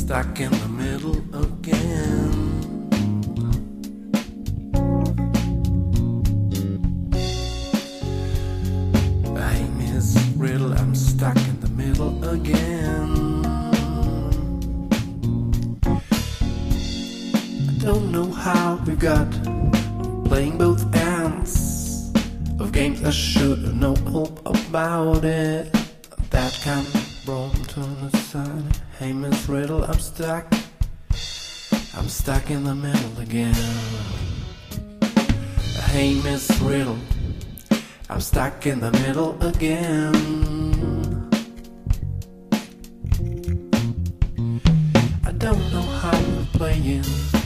stuck in the middle again. Hey, Miss Riddle, I'm stuck in the middle again. I don't know how we got playing both ends of games I should know all about it. That can roll to the side. Hey, Miss Riddle, I'm stuck in the middle again. Hey, Miss Riddle, I'm stuck in the middle again. I don't know how we're playing.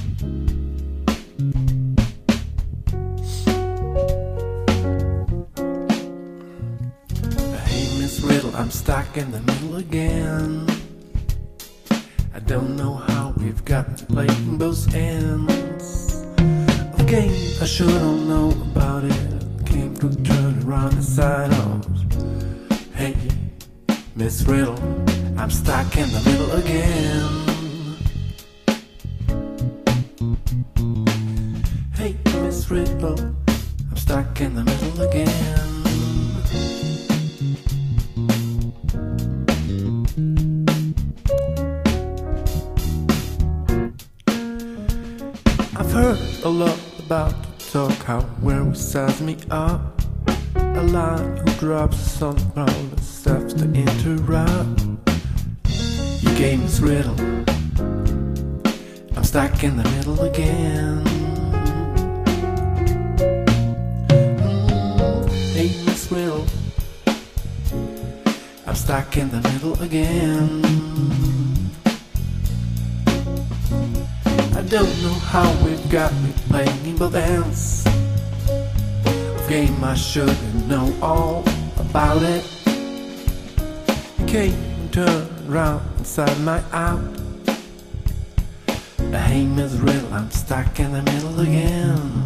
Hey, Miss Riddle, I'm stuck in the middle again. I don't know how we've got to play both ends of a game I sure don't know about it. Came to turn around inside of. Hey, Miss Riddle, I'm stuck in the middle again. Hey, Miss Riddle, I'm stuck in the middle again. I've heard a lot about the talk, how where we size me up. A line who drops us on the ground and stuff to interrupt. You gave Miss Riddle, I'm stuck in the middle again. Hey, Miss Riddle, I'm stuck in the middle again. I don't know how we've got me playing both ends of game I should know all about it. You came and turned around inside my out. Hey, Miss Riddle, I'm stuck in the middle again.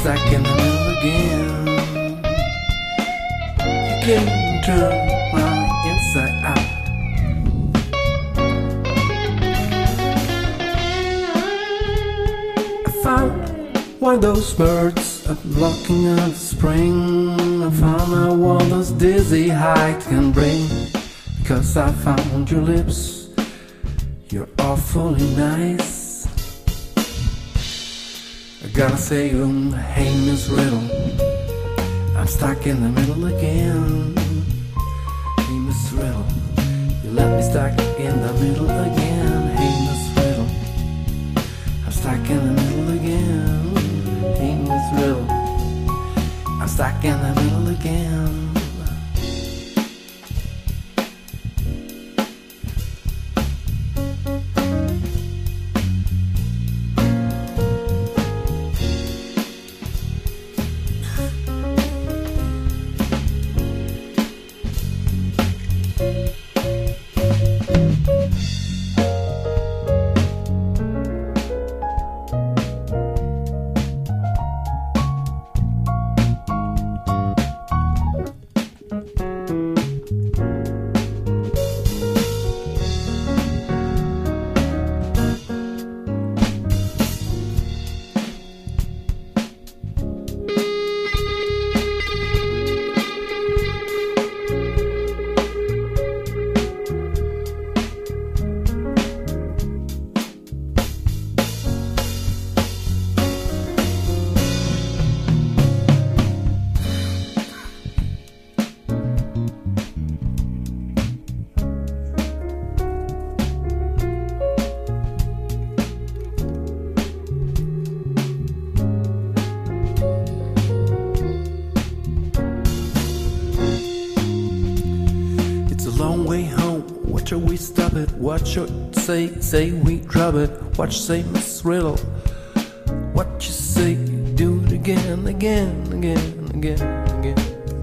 stuck in the middle again. You can't turn my inside out. I found one of those birds unlocking of spring. I found out what those dizzy heights can bring. Because I found your lips, you're awfully nice. I gotta say, hey Miss Riddle, I'm stuck in the middle again. Hey Miss Riddle, you left me stuck in the middle again. Hey Miss Riddle, I'm stuck in the middle again. Hey Miss Riddle, I'm stuck in the middle again. Long way home, what shall we stop it? What should say we drop it? What you say, Miss Riddle? What you say, do it again, again, again, again, again.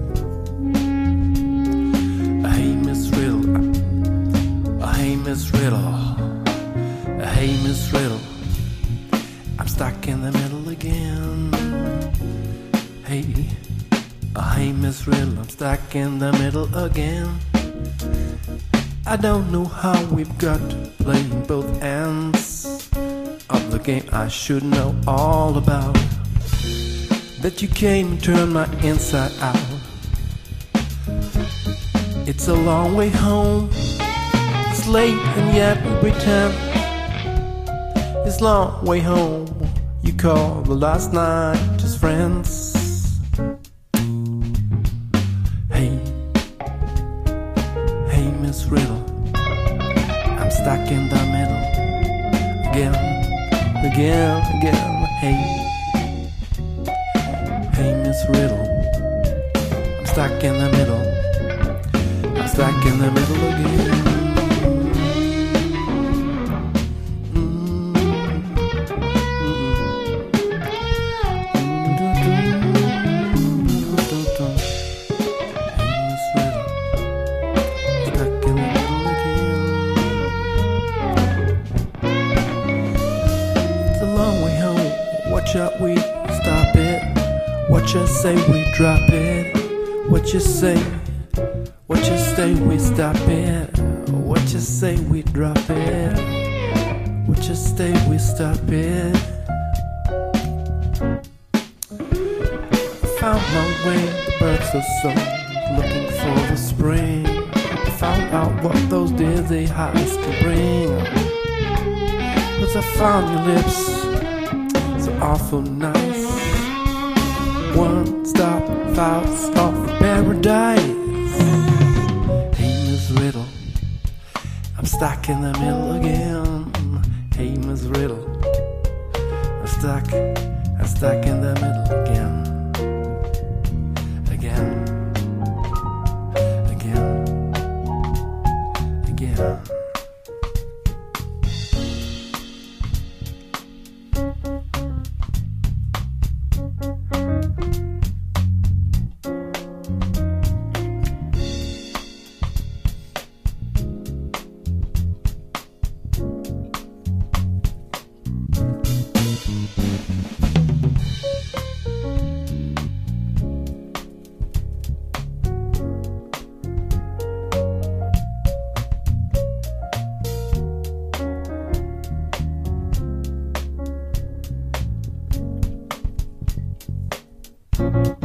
Hey Miss Riddle, hey Miss Riddle, hey Miss Riddle, I'm stuck in the middle again. Hey, hey Miss Riddle, I'm stuck in the middle again. I don't know how we've got to play both ends of the game I should know all about. That you came and turned my inside out. It's a long way home, it's late and yet we pretend. It's a long way home, you call the last night just friends. Miss Riddle, I'm stuck in the middle again, again, again. Hey, hey Miss Riddle, I'm stuck in the middle. I'm stuck in the middle again. What shall we stop it? What you say we drop it? What you say? What you say we stop it? What you say we drop it? What you say we stop it? I found my way, the birds are so looking for the spring. I found out what those dizzy highs can bring. Cause I found your lips so awful nice. One stop thoughts of paradise. Hey Miss Riddle, I'm stuck in the middle again. Hey Miss Riddle, I'm stuck in the middle again. Again, again, again. you.